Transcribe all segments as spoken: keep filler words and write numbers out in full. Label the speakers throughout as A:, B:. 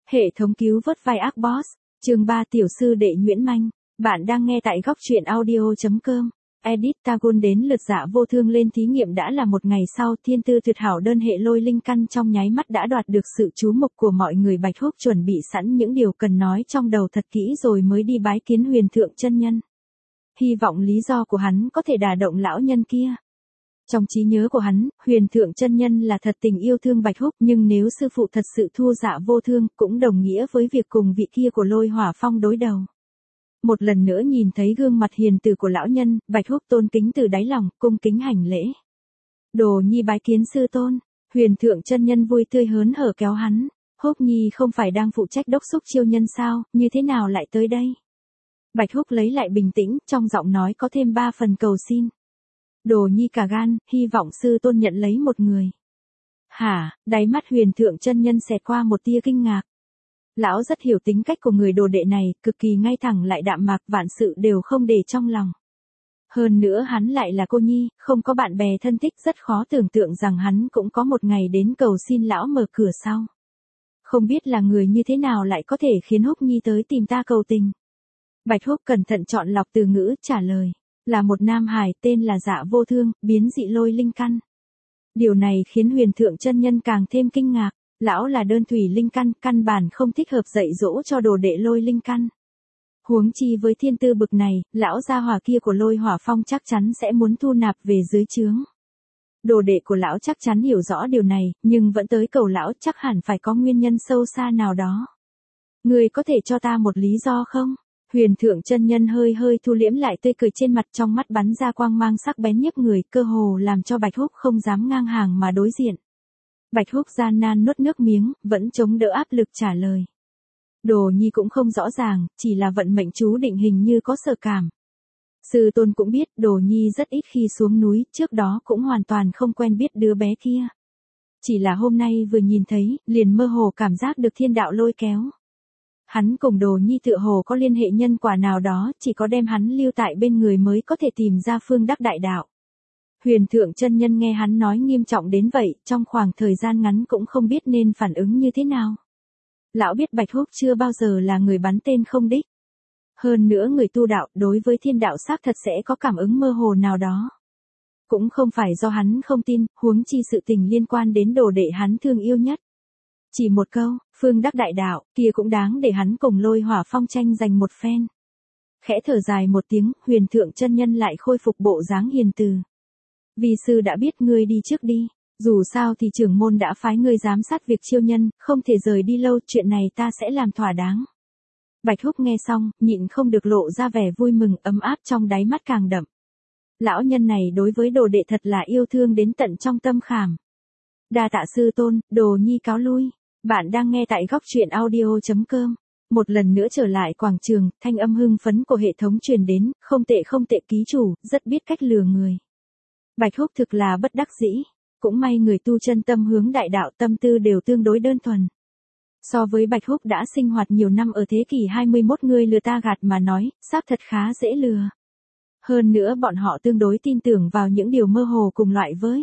A: Hệ thống cứu vớt vai ác boss, chương ba tiểu sư đệ Nguyễn Manh. Bạn đang nghe tại góc truyện audio chấm com. Edit Tagun đến lượt Dạ Vô Thương lên thí nghiệm đã là một ngày sau, thiên tư tuyệt hảo đơn hệ lôi linh căn trong nháy mắt đã đoạt được sự chú mục của mọi người. Bạch Húc chuẩn bị sẵn những điều cần nói trong đầu thật kỹ rồi mới đi bái kiến Huyền Thượng chân nhân. Hy vọng lý do của hắn có thể đả động lão nhân kia. Trong trí nhớ của hắn, Huyền Thượng chân nhân là thật tình yêu thương Bạch Húc, nhưng nếu sư phụ thật sự thua Dạ Vô Thương, cũng đồng nghĩa với việc cùng vị kia của Lôi Hỏa Phong đối đầu. Một lần nữa nhìn thấy gương mặt hiền từ của lão nhân, Bạch Húc tôn kính từ đáy lòng, cung kính hành lễ. Đồ nhi bái kiến sư tôn. Huyền Thượng chân nhân vui tươi hớn hở kéo hắn. Húc nhi không phải đang phụ trách đốc xúc chiêu nhân sao, như thế nào lại tới đây? Bạch Húc lấy lại bình tĩnh, trong giọng nói có thêm ba phần cầu xin. Đồ nhi cả gan, hy vọng sư tôn nhận lấy một người. Hả? Đáy mắt Huyền Thượng chân nhân xẹt qua một tia kinh ngạc. Lão rất hiểu tính cách của người đồ đệ này, cực kỳ ngay thẳng lại đạm mạc, vạn sự đều không để trong lòng. Hơn nữa hắn lại là cô nhi, không có bạn bè thân thích, rất khó tưởng tượng rằng hắn cũng có một ngày đến cầu xin lão mở cửa sau. Không biết là người như thế nào lại có thể khiến Húc nhi tới tìm ta cầu tình. Bạch Húc cẩn thận chọn lọc từ ngữ, trả lời. Là một nam hài tên là Dạ Vô Thương, biến dị lôi linh căn. Điều này khiến Huyền Thượng chân nhân càng thêm kinh ngạc. Lão là đơn thủy linh căn, căn bản không thích hợp dạy dỗ cho đồ đệ lôi linh căn. Huống chi với thiên tư bực này, lão gia hỏa kia của Lôi Hỏa Phong chắc chắn sẽ muốn thu nạp về dưới trướng. Đồ đệ của lão chắc chắn hiểu rõ điều này, nhưng vẫn tới cầu lão, chắc hẳn phải có nguyên nhân sâu xa nào đó. Người có thể cho ta một lý do không? Huyền Thượng chân nhân hơi hơi thu liễm lại tươi cười trên mặt, trong mắt bắn ra quang mang sắc bén nhức người, cơ hồ làm cho Bạch Húc không dám ngang hàng mà đối diện. Bạch Húc gian nan nuốt nước miếng, vẫn chống đỡ áp lực trả lời. Đồ nhi cũng không rõ ràng, chỉ là vận mệnh chú định hình như có sở cảm. Sư tôn cũng biết, đồ nhi rất ít khi xuống núi, trước đó cũng hoàn toàn không quen biết đứa bé kia. Chỉ là hôm nay vừa nhìn thấy, liền mơ hồ cảm giác được thiên đạo lôi kéo. Hắn cùng đồ nhi tựa hồ có liên hệ nhân quả nào đó, chỉ có đem hắn lưu tại bên người mới có thể tìm ra phương đắc đại đạo. Huyền Thượng chân nhân nghe hắn nói nghiêm trọng đến vậy, trong khoảng thời gian ngắn cũng không biết nên phản ứng như thế nào. Lão biết Bạch Húc chưa bao giờ là người bắn tên không đích. Hơn nữa người tu đạo đối với thiên đạo xác thật sẽ có cảm ứng mơ hồ nào đó. Cũng không phải do hắn không tin, huống chi sự tình liên quan đến đồ đệ hắn thương yêu nhất. Chỉ một câu, phương đắc đại đạo, kia cũng đáng để hắn cùng Lôi Hỏa Phong tranh giành một phen. Khẽ thở dài một tiếng, Huyền Thượng chân nhân lại khôi phục bộ dáng hiền từ. Vì sư đã biết ngươi đi trước đi, dù sao thì trưởng môn đã phái ngươi giám sát việc chiêu nhân, không thể rời đi lâu, chuyện này ta sẽ làm thỏa đáng. Bạch Húc nghe xong, nhịn không được lộ ra vẻ vui mừng, ấm áp trong đáy mắt càng đậm. Lão nhân này đối với đồ đệ thật là yêu thương đến tận trong tâm khảm. Đa tạ sư tôn, đồ nhi cáo lui. Bạn đang nghe tại góc truyện audio chấm com. Một lần nữa trở lại quảng trường, thanh âm hưng phấn của hệ thống truyền đến, không tệ không tệ ký chủ, rất biết cách lừa người. Bạch Húc thực là bất đắc dĩ, cũng may người tu chân tâm hướng đại đạo, tâm tư đều tương đối đơn thuần. So với Bạch Húc đã sinh hoạt nhiều năm ở thế kỷ hai mươi mốt, người lừa ta gạt mà nói, xác thật khá dễ lừa. Hơn nữa bọn họ tương đối tin tưởng vào những điều mơ hồ cùng loại với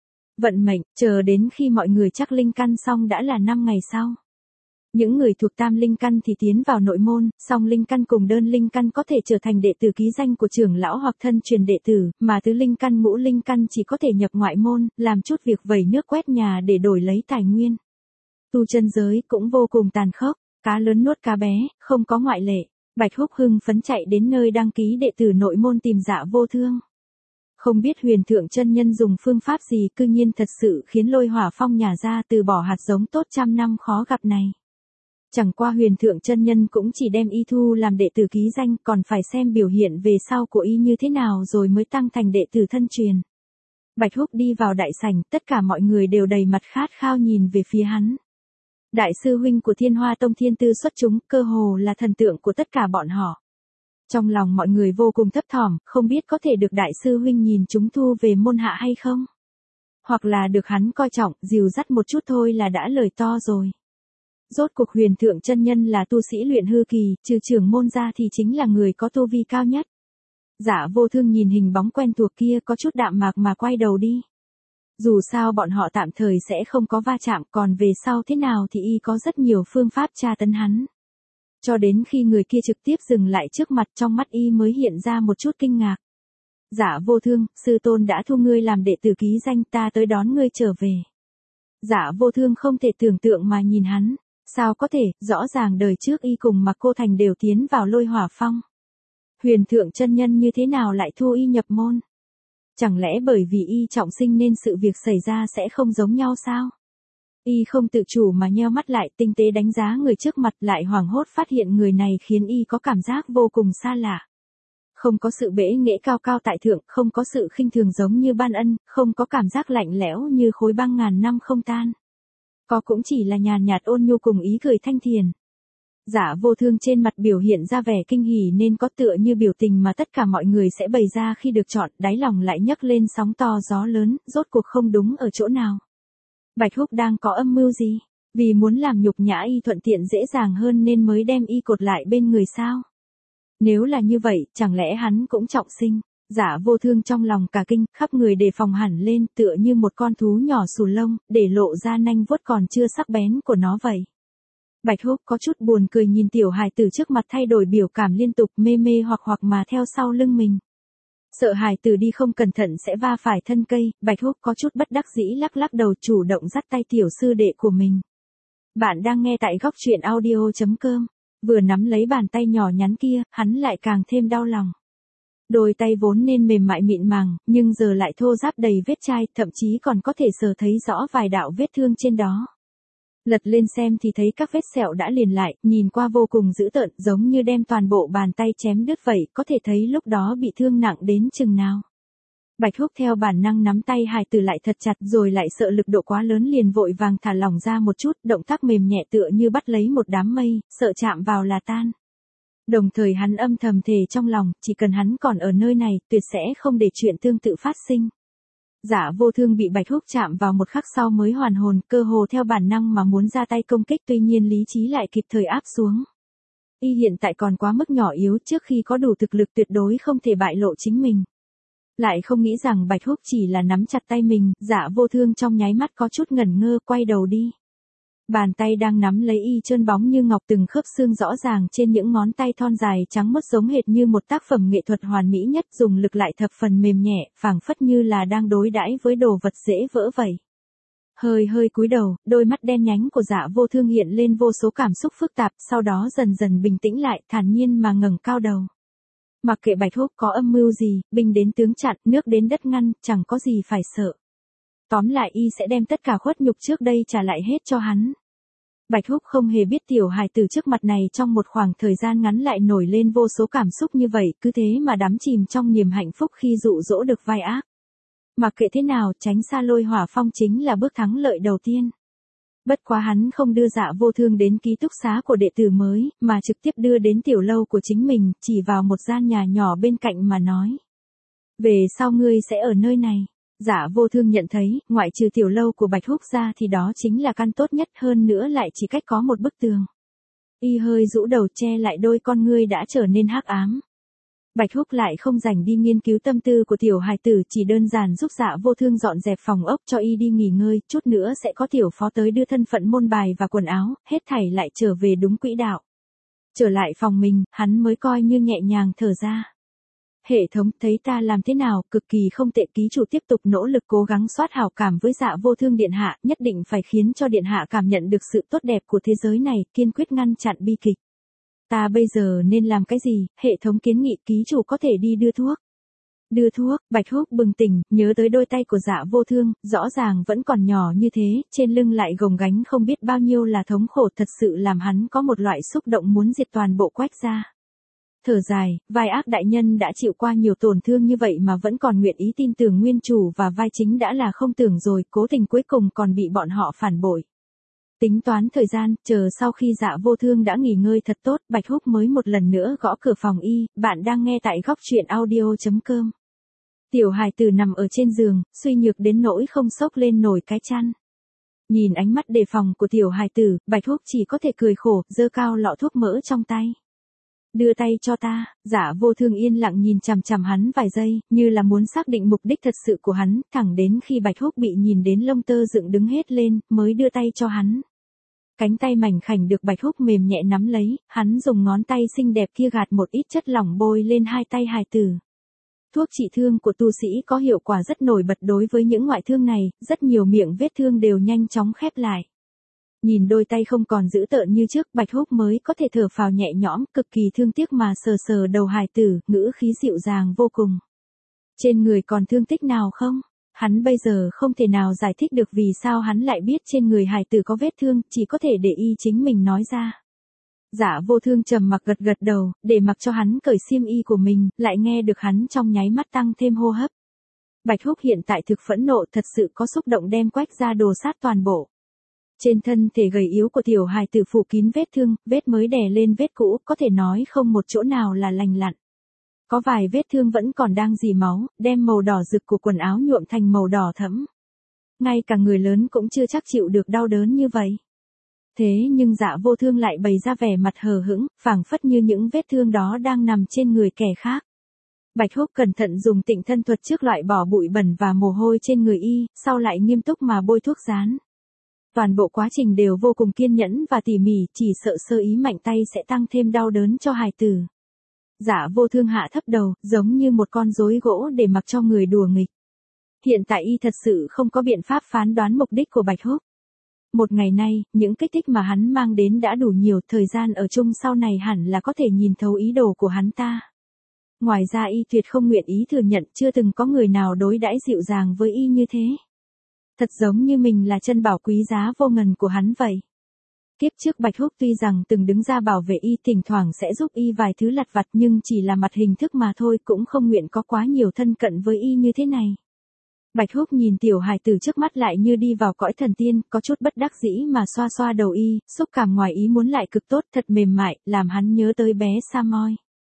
A: vận mệnh, chờ đến khi mọi người chắc linh căn xong đã là năm ngày sau. Những người thuộc tam linh căn thì tiến vào nội môn, song linh căn cùng đơn linh căn có thể trở thành đệ tử ký danh của trưởng lão hoặc thân truyền đệ tử, mà tứ linh căn ngũ linh căn chỉ có thể nhập ngoại môn, làm chút việc vẩy nước quét nhà để đổi lấy tài nguyên. Tu chân giới cũng vô cùng tàn khốc, cá lớn nuốt cá bé, không có ngoại lệ. Bạch Húc hưng phấn chạy đến nơi đăng ký đệ tử nội môn tìm Dạ Vô Thương. Không biết Huyền Thượng chân nhân dùng phương pháp gì, cư nhiên thật sự khiến Lôi Hỏa Phong nhả ra từ bỏ hạt giống tốt trăm năm khó gặp này. Chẳng qua Huyền Thượng chân nhân cũng chỉ đem y thu làm đệ tử ký danh, còn phải xem biểu hiện về sau của y như thế nào rồi mới tăng thành đệ tử thân truyền. Bạch Húc đi vào đại sảnh, tất cả mọi người đều đầy mặt khát khao nhìn về phía hắn. Đại sư huynh của Thiên Hoa Tông thiên tư xuất chúng, cơ hồ là thần tượng của tất cả bọn họ. Trong lòng mọi người vô cùng thấp thỏm, không biết có thể được đại sư huynh nhìn chúng thu về môn hạ hay không? Hoặc là được hắn coi trọng, dìu dắt một chút thôi là đã lời to rồi. Rốt cuộc Huyền Thượng chân nhân là tu sĩ luyện hư kỳ, trừ trưởng môn ra thì chính là người có tu vi cao nhất. Dạ Vô Thương nhìn hình bóng quen thuộc kia có chút đạm mạc mà quay đầu đi. Dù sao bọn họ tạm thời sẽ không có va chạm, còn về sau thế nào thì y có rất nhiều phương pháp tra tấn hắn. Cho đến khi người kia trực tiếp dừng lại trước mặt, trong mắt y mới hiện ra một chút kinh ngạc. Dạ Vô Thương, sư tôn đã thu ngươi làm đệ tử ký danh, ta tới đón ngươi trở về. Dạ Vô Thương không thể tưởng tượng mà nhìn hắn. Sao có thể, rõ ràng đời trước y cùng Mạc Cô Thành đều tiến vào Lôi Hỏa Phong. Huyền thượng chân nhân như thế nào lại thu y nhập môn? Chẳng lẽ bởi vì y trọng sinh nên sự việc xảy ra sẽ không giống nhau sao? Y không tự chủ mà nheo mắt lại, tinh tế đánh giá người trước mặt, lại hoảng hốt phát hiện người này khiến y có cảm giác vô cùng xa lạ. Không có sự bẽ nghễ cao cao tại thượng, không có sự khinh thường giống như ban ân, không có cảm giác lạnh lẽo như khối băng ngàn năm không tan. Có cũng chỉ là nhàn nhạt ôn nhu cùng ý cười thanh thiền. Dạ Vô Thương trên mặt biểu hiện ra vẻ kinh hỉ nên có tựa như biểu tình mà tất cả mọi người sẽ bày ra khi được chọn, đáy lòng lại nhấc lên sóng to gió lớn, rốt cuộc không đúng ở chỗ nào. Bạch Húc đang có âm mưu gì? Vì muốn làm nhục nhã y thuận tiện dễ dàng hơn nên mới đem y cột lại bên người sao? Nếu là như vậy, chẳng lẽ hắn cũng trọng sinh? Dạ Vô Thương trong lòng cả kinh, khắp người đề phòng hẳn lên, tựa như một con thú nhỏ xù lông, để lộ ra nanh vuốt còn chưa sắc bén của nó vậy. Bạch Húc có chút buồn cười nhìn tiểu hài tử trước mặt thay đổi biểu cảm liên tục, mê mê hoặc hoặc mà theo sau lưng mình. Sợ hài tử đi không cẩn thận sẽ va phải thân cây, Bạch Húc có chút bất đắc dĩ lắc lắc đầu, chủ động dắt tay tiểu sư đệ của mình. Bạn đang nghe tại góc truyện audio chấm com. Vừa nắm lấy bàn tay nhỏ nhắn kia, hắn lại càng thêm đau lòng. Đôi tay vốn nên mềm mại mịn màng, nhưng giờ lại thô ráp đầy vết chai, thậm chí còn có thể sờ thấy rõ vài đạo vết thương trên đó. Lật lên xem thì thấy các vết sẹo đã liền lại, nhìn qua vô cùng dữ tợn, giống như đem toàn bộ bàn tay chém đứt vậy, có thể thấy lúc đó bị thương nặng đến chừng nào. Bạch Húc theo bản năng nắm tay hài tử lại thật chặt, rồi lại sợ lực độ quá lớn liền vội vàng thả lỏng ra một chút, động tác mềm nhẹ tựa như bắt lấy một đám mây, sợ chạm vào là tan. Đồng thời hắn âm thầm thề trong lòng, chỉ cần hắn còn ở nơi này, tuyệt sẽ không để chuyện tương tự phát sinh. Dạ Vô Thương bị Bạch Húc chạm vào một khắc sau mới hoàn hồn, cơ hồ theo bản năng mà muốn ra tay công kích, tuy nhiên lý trí lại kịp thời áp xuống. Y hiện tại còn quá mức nhỏ yếu, trước khi có đủ thực lực tuyệt đối không thể bại lộ chính mình. Lại không nghĩ rằng Bạch Húc chỉ là nắm chặt tay mình, Dạ Vô Thương trong nháy mắt có chút ngẩn ngơ, quay đầu đi. Bàn tay đang nắm lấy y trơn bóng như ngọc, từng khớp xương rõ ràng trên những ngón tay thon dài trắng mốt giống hệt như một tác phẩm nghệ thuật hoàn mỹ nhất, dùng lực lại thập phần mềm nhẹ, phảng phất như là đang đối đãi với đồ vật dễ vỡ vậy. Hơi hơi cúi đầu, đôi mắt đen nhánh của Dạ Vô Thương hiện lên vô số cảm xúc phức tạp, sau đó dần dần bình tĩnh lại, thản nhiên mà ngẩng cao đầu. Mặc kệ Bạch Húc có âm mưu gì, binh đến tướng chặn, nước đến đất ngăn, chẳng có gì phải sợ. Tóm lại y sẽ đem tất cả khuất nhục trước đây trả lại hết cho hắn. Bạch Húc không hề biết tiểu hài tử trước mặt này trong một khoảng thời gian ngắn lại nổi lên vô số cảm xúc như vậy, cứ thế mà đắm chìm trong niềm hạnh phúc khi dụ dỗ được vai ác. Mặc kệ thế nào, tránh xa Lôi Hỏa Phong chính là bước thắng lợi đầu tiên. Bất quá hắn không đưa Dạ Vô Thương đến ký túc xá của đệ tử mới, mà trực tiếp đưa đến tiểu lâu của chính mình, chỉ vào một gian nhà nhỏ bên cạnh mà nói. Về sau ngươi sẽ ở nơi này. Dạ Vô Thương nhận thấy, ngoại trừ tiểu lâu của Bạch Húc ra thì đó chính là căn tốt nhất, hơn nữa lại chỉ cách có một bức tường. Y hơi rũ đầu che lại đôi con ngươi đã trở nên hắc ám. Bạch Húc lại không rảnh đi nghiên cứu tâm tư của tiểu hài tử, chỉ đơn giản giúp Dạ Vô Thương dọn dẹp phòng ốc cho y đi nghỉ ngơi, chút nữa sẽ có tiểu phó tới đưa thân phận môn bài và quần áo, hết thảy lại trở về đúng quỹ đạo. Trở lại phòng mình, hắn mới coi như nhẹ nhàng thở ra. Hệ thống, thấy ta làm thế nào, cực kỳ không tệ, ký chủ tiếp tục nỗ lực cố gắng soát hảo cảm với Dạ Vô Thương điện hạ, nhất định phải khiến cho điện hạ cảm nhận được sự tốt đẹp của thế giới này, kiên quyết ngăn chặn bi kịch. Ta bây giờ nên làm cái gì? Hệ thống kiến nghị ký chủ có thể đi đưa thuốc. Đưa thuốc, Bạch Húc bừng tỉnh, nhớ tới đôi tay của Dạ Vô Thương, rõ ràng vẫn còn nhỏ như thế, trên lưng lại gồng gánh không biết bao nhiêu là thống khổ, thật sự làm hắn có một loại xúc động muốn diệt toàn bộ Quách gia. Thở dài, vai ác đại nhân đã chịu qua nhiều tổn thương như vậy mà vẫn còn nguyện ý tin tưởng nguyên chủ, và vai chính đã là không tưởng rồi, cố tình cuối cùng còn bị bọn họ phản bội. Tính toán thời gian, chờ sau khi Dạ Vô Thương đã nghỉ ngơi thật tốt, Bạch Húc mới một lần nữa gõ cửa phòng y. Bạn đang nghe tại góc truyện audio chấm com. Tiểu hài tử nằm ở trên giường, suy nhược đến nỗi không xốc lên nổi cái chăn. Nhìn ánh mắt đề phòng của tiểu hài tử, Bạch Húc chỉ có thể cười khổ, giơ cao lọ thuốc mỡ trong tay. Đưa tay cho ta, Dạ Vô Thương yên lặng nhìn chằm chằm hắn vài giây, như là muốn xác định mục đích thật sự của hắn, thẳng đến khi Bạch Húc bị nhìn đến lông tơ dựng đứng hết lên, mới đưa tay cho hắn. Cánh tay mảnh khảnh được Bạch Húc mềm nhẹ nắm lấy, hắn dùng ngón tay xinh đẹp kia gạt một ít chất lỏng bôi lên hai tay hài tử. Thuốc trị thương của tu sĩ có hiệu quả rất nổi bật đối với những ngoại thương này, rất nhiều miệng vết thương đều nhanh chóng khép lại. Nhìn đôi tay không còn dữ tợn như trước, Bạch Húc mới có thể thở phào nhẹ nhõm, cực kỳ thương tiếc mà sờ sờ đầu hài tử, ngữ khí dịu dàng vô cùng. Trên người còn thương tích nào không? Hắn bây giờ không thể nào giải thích được vì sao hắn lại biết trên người hài tử có vết thương, chỉ có thể để y chính mình nói ra. Dạ Vô Thương trầm mặc gật gật đầu, để mặc cho hắn cởi xiêm y của mình, lại nghe được hắn trong nháy mắt tăng thêm hô hấp. Bạch Húc hiện tại thực phẫn nộ, thật sự có xúc động đem quách ra đồ sát toàn bộ. Trên thân thể gầy yếu của tiểu hài tử phủ kín vết thương, vết mới đè lên vết cũ, có thể nói không một chỗ nào là lành lặn. Có vài vết thương vẫn còn đang rỉ máu, đem màu đỏ rực của quần áo nhuộm thành màu đỏ thẫm. Ngay cả người lớn cũng chưa chắc chịu được đau đớn như vậy. Thế nhưng Dạ Vô Thương lại bày ra vẻ mặt hờ hững, phảng phất như những vết thương đó đang nằm trên người kẻ khác. Bạch Húc cẩn thận dùng Tịnh Thân thuật trước loại bỏ bụi bẩn và mồ hôi trên người y, sau lại nghiêm túc mà bôi thuốc dán. Toàn bộ quá trình đều vô cùng kiên nhẫn và tỉ mỉ, chỉ sợ sơ ý mạnh tay sẽ tăng thêm đau đớn cho hài tử. Dạ Vô Thương hạ thấp đầu, giống như một con rối gỗ để mặc cho người đùa nghịch. Hiện tại y thật sự không có biện pháp phán đoán mục đích của Bạch Húc. Một ngày nay, những kích thích mà hắn mang đến đã đủ nhiều, thời gian ở chung sau này hẳn là có thể nhìn thấu ý đồ của hắn ta. Ngoài ra y tuyệt không nguyện ý thừa nhận chưa từng có người nào đối đãi dịu dàng với y như thế. Thật giống như mình là chân bảo quý giá vô ngần của hắn vậy. Kiếp trước Bạch Húc tuy rằng từng đứng ra bảo vệ y, thỉnh thoảng sẽ giúp y vài thứ lặt vặt nhưng chỉ là mặt hình thức mà thôi, cũng không nguyện có quá nhiều thân cận với y như thế này. Bạch Húc nhìn tiểu hài tử trước mắt lại như đi vào cõi thần tiên, có chút bất đắc dĩ mà xoa xoa đầu y, xúc cảm ngoài ý muốn lại cực tốt, thật mềm mại, làm hắn nhớ tới bé Samoy.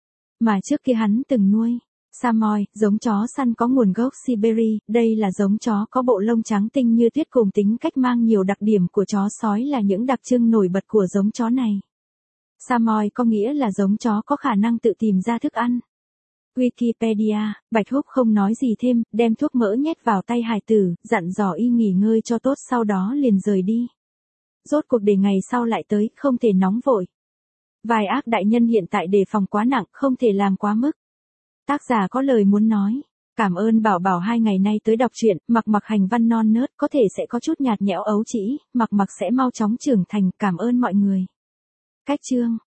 A: Mà trước kia hắn từng nuôi. Samoy, giống chó săn có nguồn gốc Siberia, đây là giống chó có bộ lông trắng tinh như tuyết cùng tính cách mang nhiều đặc điểm của chó sói là những đặc trưng nổi bật của giống chó này. Samoy có nghĩa là giống chó có khả năng tự tìm ra thức ăn. Wikipedia, Bạch Húc không nói gì thêm, đem thuốc mỡ nhét vào tay hài tử, dặn dò y nghỉ ngơi cho tốt sau đó liền rời đi. Rốt cuộc để ngày sau lại tới, không thể nóng vội. Vài ác đại nhân hiện tại đề phòng quá nặng, không thể làm quá mức. Tác giả có lời muốn nói. Cảm ơn Bảo Bảo hai ngày nay tới đọc truyện, Mặc Mặc hành văn non nớt có thể sẽ có chút nhạt nhẽo ấu trĩ, Mặc Mặc sẽ mau chóng trưởng thành, cảm ơn mọi người. Cách chương